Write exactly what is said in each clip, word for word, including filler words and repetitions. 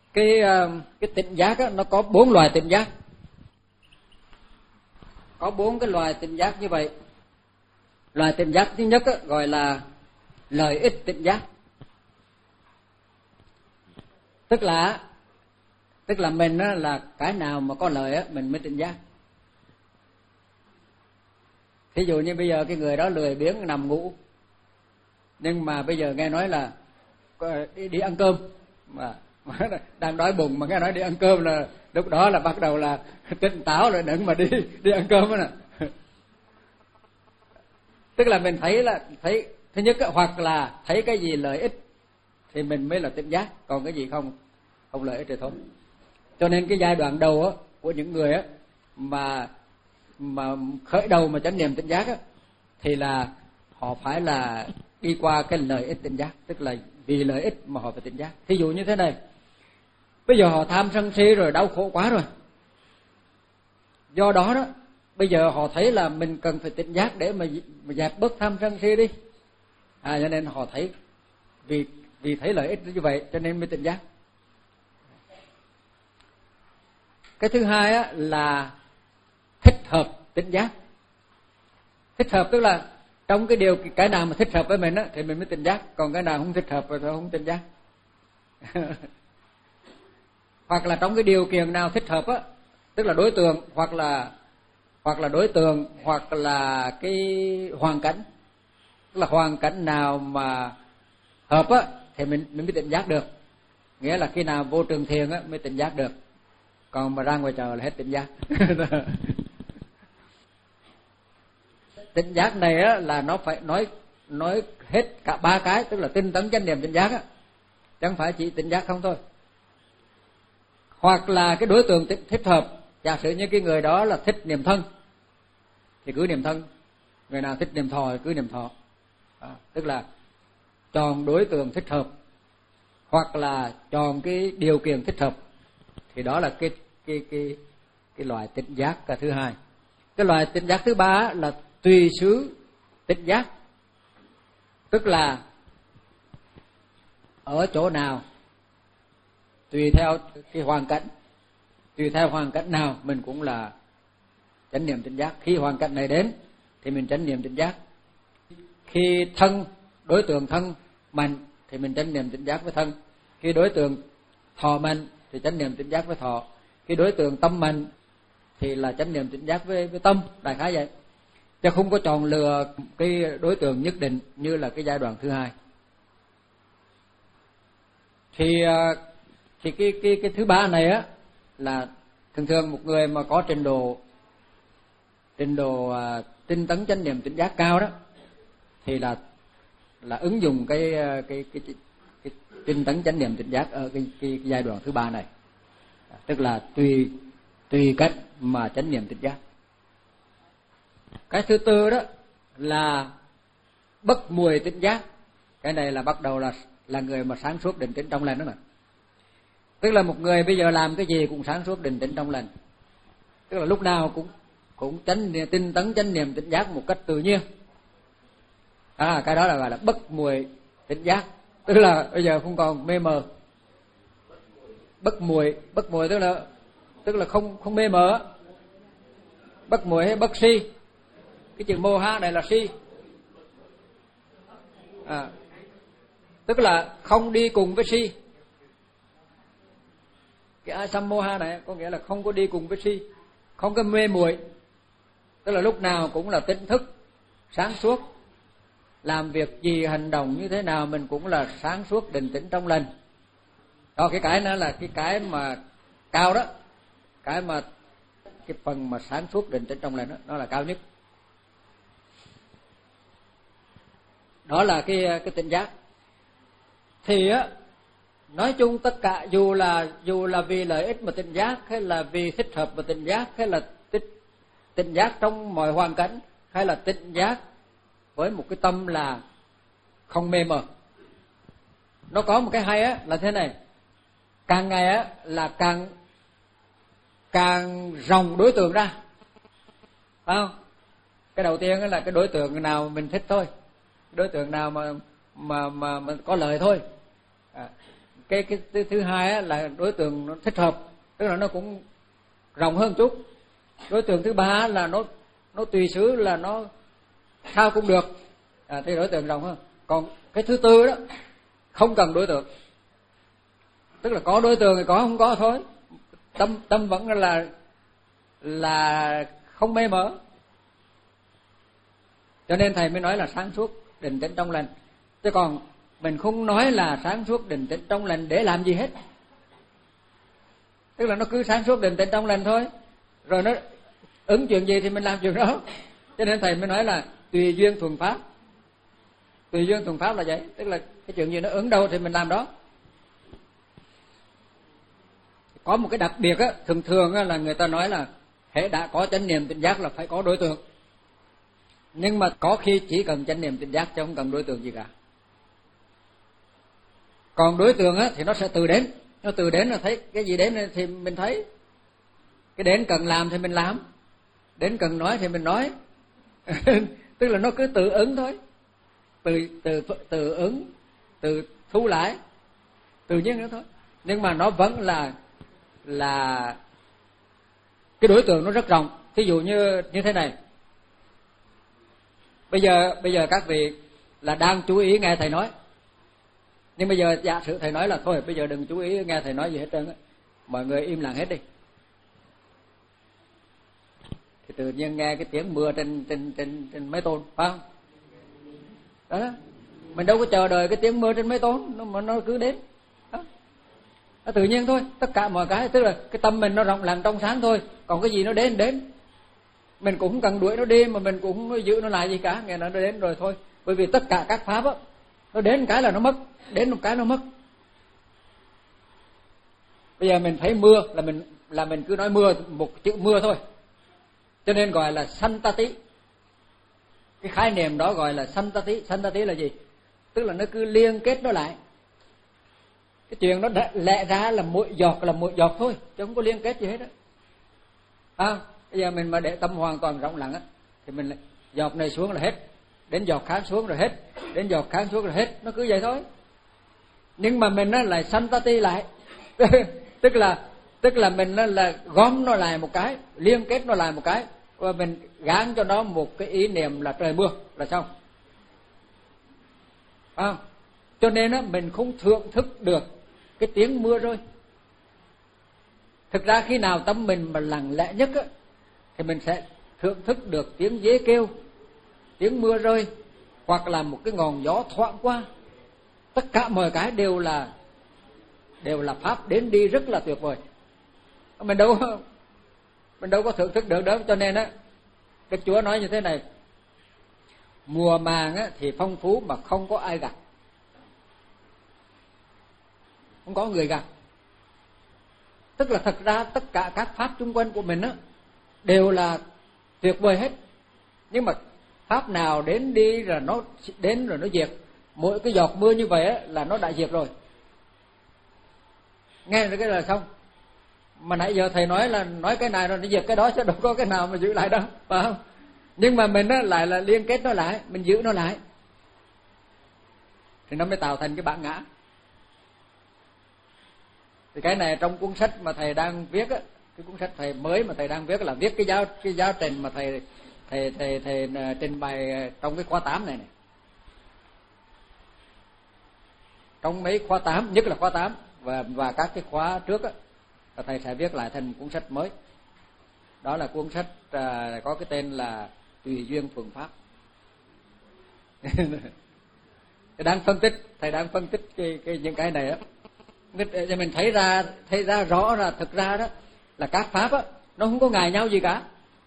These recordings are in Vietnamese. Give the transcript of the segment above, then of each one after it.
cái cái tỉnh giác á, nó có bốn loài tỉnh giác, có bốn cái loài tỉnh giác như vậy. Loài tỉnh giác thứ nhất á, gọi là lợi ích tỉnh giác, tức là tức là mình á, là cái nào mà có lợi á mình mới tỉnh giác. Thí dụ như bây giờ cái người đó lười biếng nằm ngủ, nhưng mà bây giờ nghe nói là đi, đi ăn cơm, mà, mà đang đói bụng mà nghe nói đi ăn cơm là lúc đó là bắt đầu là tỉnh táo rồi, đừng mà đi đi ăn cơm đó nè. Tức là mình thấy là thấy thứ nhất hoặc là thấy cái gì lợi ích thì mình mới là tỉnh giác, còn cái gì không không lợi ích thì thôi. Cho nên cái giai đoạn đầu á, của những người á, mà mà khởi đầu mà chánh niệm tỉnh giác á, thì là họ phải là đi qua cái lợi ích tỉnh giác, tức là vì lợi ích mà họ phải tỉnh giác. Thí dụ như thế này, bây giờ họ tham sân si rồi, đau khổ quá rồi, do đó đó bây giờ họ thấy là mình cần phải tỉnh giác để mà, mà dẹp bớt tham sân si đi, à, cho nên họ thấy vì vì thấy lợi ích như vậy cho nên mới tỉnh giác. Cái thứ hai á, là thích hợp tỉnh giác. Thích hợp tức là trong cái điều cái nào mà thích hợp với mình á thì mình mới tỉnh giác, còn cái nào không thích hợp rồi không tỉnh giác. Hoặc là trong cái điều kiện nào thích hợp á, tức là đối tượng hoặc là hoặc là đối tượng hoặc là cái hoàn cảnh, tức là hoàn cảnh nào mà hợp á thì mình mình mới tỉnh giác được. Nghĩa là khi nào vô trường thiền á mới tỉnh giác được, còn mà ra ngoài trời là hết tỉnh giác. Tỉnh giác này á là nó phải nói nói hết cả ba cái, tức là tinh tấn chánh niệm tỉnh giác á, chẳng phải chỉ tỉnh giác không thôi. Hoặc là cái đối tượng thích hợp, giả sử như cái người đó là thích niệm thân thì cứ niệm thân, người nào thích niệm thọ thì cứ niệm thọ, à, tức là chọn đối tượng thích hợp hoặc là chọn cái điều kiện thích hợp, thì đó là cái cái cái cái loại tỉnh giác cả thứ hai. Cái loại tỉnh giác thứ ba là tùy xứ tỉnh giác, tức là ở chỗ nào tùy theo cái hoàn cảnh, tùy theo hoàn cảnh nào mình cũng là chánh niệm tỉnh giác. Khi hoàn cảnh này đến thì mình chánh niệm tỉnh giác. Khi thân đối tượng thân mạnh thì mình chánh niệm tỉnh giác với thân. Khi đối tượng thọ mạnh thì chánh niệm tỉnh giác với thọ. Khi đối tượng tâm mạnh thì là chánh niệm tỉnh giác với với tâm, đại khái vậy. Chứ không có chọn lựa cái đối tượng nhất định như là cái giai đoạn thứ hai. Thì thì cái cái cái thứ ba này á là thường thường một người mà có trình độ trình độ uh, tinh tấn chánh niệm tỉnh giác cao đó thì là là ứng dụng cái cái cái, cái, cái tinh tấn chánh niệm tỉnh giác ở cái, cái, cái giai đoạn thứ ba này, tức là tùy tùy cách mà chánh niệm tỉnh giác. Cái thứ tư đó là bất muội tỉnh giác. Cái này là bắt đầu là là người mà sáng suốt định tĩnh trong lành đó nè. Tức là một người bây giờ làm cái gì cũng sáng suốt định tĩnh trong lành, tức là lúc nào cũng cũng chánh tinh tấn chánh niệm tỉnh giác một cách tự nhiên. À, cái đó là gọi là bất muội tỉnh giác, tức là bây giờ không còn mê mờ. Bất muội, bất muội tức là tức là không không mê mờ. Bất muội hay bất si, cái chữ mô ha này là si, à, tức là không đi cùng với si. Cái asammoha này có nghĩa là không có đi cùng với si, không có mê muội, tức là lúc nào cũng là tỉnh thức, sáng suốt, làm việc gì hành động như thế nào mình cũng là sáng suốt định tĩnh trong lành. Đó, cái cái đó là cái cái mà cao đó, cái mà cái phần mà sáng suốt định tĩnh trong lành đó, nó là cao nhất. Đó là cái cái tỉnh giác. Thì á, nói chung tất cả dù là dù là vì lợi ích mà tỉnh giác, hay là vì thích hợp mà tỉnh giác, hay là tích, tỉnh giác trong mọi hoàn cảnh, hay là tỉnh giác với một cái tâm là không mê mờ. Nó có một cái hay á là thế này, càng ngày á là càng càng rộng đối tượng ra, phải không? Cái đầu tiên là cái đối tượng nào mình thích thôi, đối tượng nào mà mà mà, mà có lợi thôi. À, cái cái thứ, thứ hai á, là đối tượng nó thích hợp, tức là nó cũng rộng hơn chút. Đối tượng thứ ba là nó nó tùy xứ, là nó sao cũng được, à, thì đối tượng rộng hơn. Còn cái thứ tư đó không cần đối tượng, tức là có đối tượng thì có, không có thôi, tâm tâm vẫn là là không mê mỡ. Cho nên thầy mới nói là sáng suốt định tĩnh trong lành. Chứ còn mình không nói là sáng suốt định tĩnh trong lành để làm gì hết, tức là nó cứ sáng suốt định tĩnh trong lành thôi, rồi nó ứng chuyện gì thì mình làm chuyện đó. Cho nên thầy mới nói là tùy duyên thuận pháp. Tùy duyên thuận pháp là vậy, tức là cái chuyện gì nó ứng đâu thì mình làm đó. Có một cái đặc biệt á, thường thường á, là người ta nói là hễ đã có chánh niệm tỉnh giác là phải có đối tượng. Nhưng mà có khi chỉ cần chánh niệm tỉnh giác chứ không cần đối tượng gì cả. Còn đối tượng á, thì nó sẽ từ đến, nó từ đến là thấy cái gì đến thì mình thấy. Cái đến cần làm thì mình làm, đến cần nói thì mình nói. Tức là nó cứ tự ứng thôi, từ từ tự ứng, từ thu lại, tự nhiên nữa thôi. Nhưng mà nó vẫn là là cái đối tượng nó rất rộng. Thí dụ như như thế này. Bây giờ bây giờ các vị là đang chú ý nghe thầy nói. Nhưng bây giờ giả sử thầy nói là thôi, bây giờ đừng chú ý nghe thầy nói gì hết trơn á, mọi người im lặng hết đi. Thì tự nhiên nghe cái tiếng mưa trên trên trên trên mái tôn, phải không? Đó, đó. Mình đâu có chờ đợi cái tiếng mưa trên mái tôn, nó mà nó cứ đến. Đó. Nó tự nhiên thôi, tất cả mọi cái, tức là cái tâm mình nó rộng lặng trong sáng thôi, còn cái gì nó đến đến. Mình cũng không cần đuổi nó đi, mà mình cũng không giữ nó lại gì cả, nghe nó đến rồi thôi. Bởi vì tất cả các pháp á, nó đến cái là nó mất, đến một cái nó mất. Bây giờ mình thấy mưa là mình là mình cứ nói mưa, một chữ mưa thôi. Cho nên gọi là santati. Cái khái niệm đó gọi là santati. Santati là gì? Tức là nó cứ liên kết nó lại. Cái chuyện nó lẽ ra là mỗi giọt là mỗi giọt thôi, chứ không có liên kết gì hết á. À, bây giờ mình mà để tâm hoàn toàn rộng lặng á, thì mình lại giọt này xuống là hết, đến giọt khác xuống rồi hết, đến giọt khác xuống rồi hết, nó cứ vậy thôi. Nhưng mà mình nó lại santati lại. tức là tức là mình nó là gom nó lại một cái, liên kết nó lại một cái, và mình gán cho nó một cái ý niệm là trời mưa là xong. À, cho nên á, mình không thưởng thức được cái tiếng mưa rơi. Thực ra khi nào tâm mình mà lặng lẽ nhất á, thì mình sẽ thưởng thức được tiếng dế kêu, tiếng mưa rơi, hoặc là một cái ngọn gió thoảng qua. Tất cả mọi cái đều là đều là pháp đến đi rất là tuyệt vời. Mình đâu mình đâu có thưởng thức được đó. Cho nên á, Đức Chúa nói như thế này: mùa màng á, thì phong phú mà không có ai gặt, không có người gặt. Tức là thật ra tất cả các pháp xung quanh của mình á, đều là tuyệt vời hết. Nhưng mà pháp nào đến đi rồi nó đến rồi nó diệt. Mỗi cái giọt mưa như vậy á, là nó đã diệt rồi. Nghe được cái là xong. Mà nãy giờ thầy nói là nói cái này rồi nó diệt cái đó, chứ đâu có cái nào mà giữ lại đâu, phải không? Nhưng mà mình á, lại là liên kết nó lại, mình giữ nó lại, thì nó mới tạo thành cái bản ngã. Thì cái này trong cuốn sách mà thầy đang viết á, cái cuốn sách thầy mới mà thầy đang viết là viết cái giáo cái giáo trình mà thầy thầy thầy thầy, thầy trình bày trong cái khóa tám này này. Trong mấy khóa tám, nhất là khóa tám và và các cái khóa trước á, và thầy sẽ viết lại thành cuốn sách mới. Đó là cuốn sách à, có cái tên là Tùy duyên thuận pháp. Thầy đang phân tích, thầy đang phân tích cái, cái những cái này á, để mình thấy ra thấy ra rõ là thực ra đó là các pháp á, nó không có ngại nhau gì cả.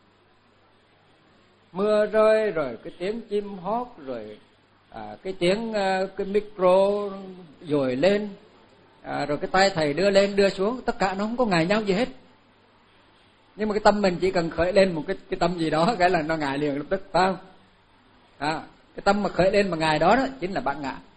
Mưa rơi rồi cái tiếng chim hót rồi à, cái tiếng cái micro dồi lên à, rồi cái tay thầy đưa lên đưa xuống, tất cả nó không có ngại nhau gì hết. Nhưng mà cái tâm mình chỉ cần khởi lên một cái cái tâm gì đó, cái là nó ngại liền lập tức, phải không? À, cái tâm mà khởi lên mà ngại đó đó chính là bản ngã.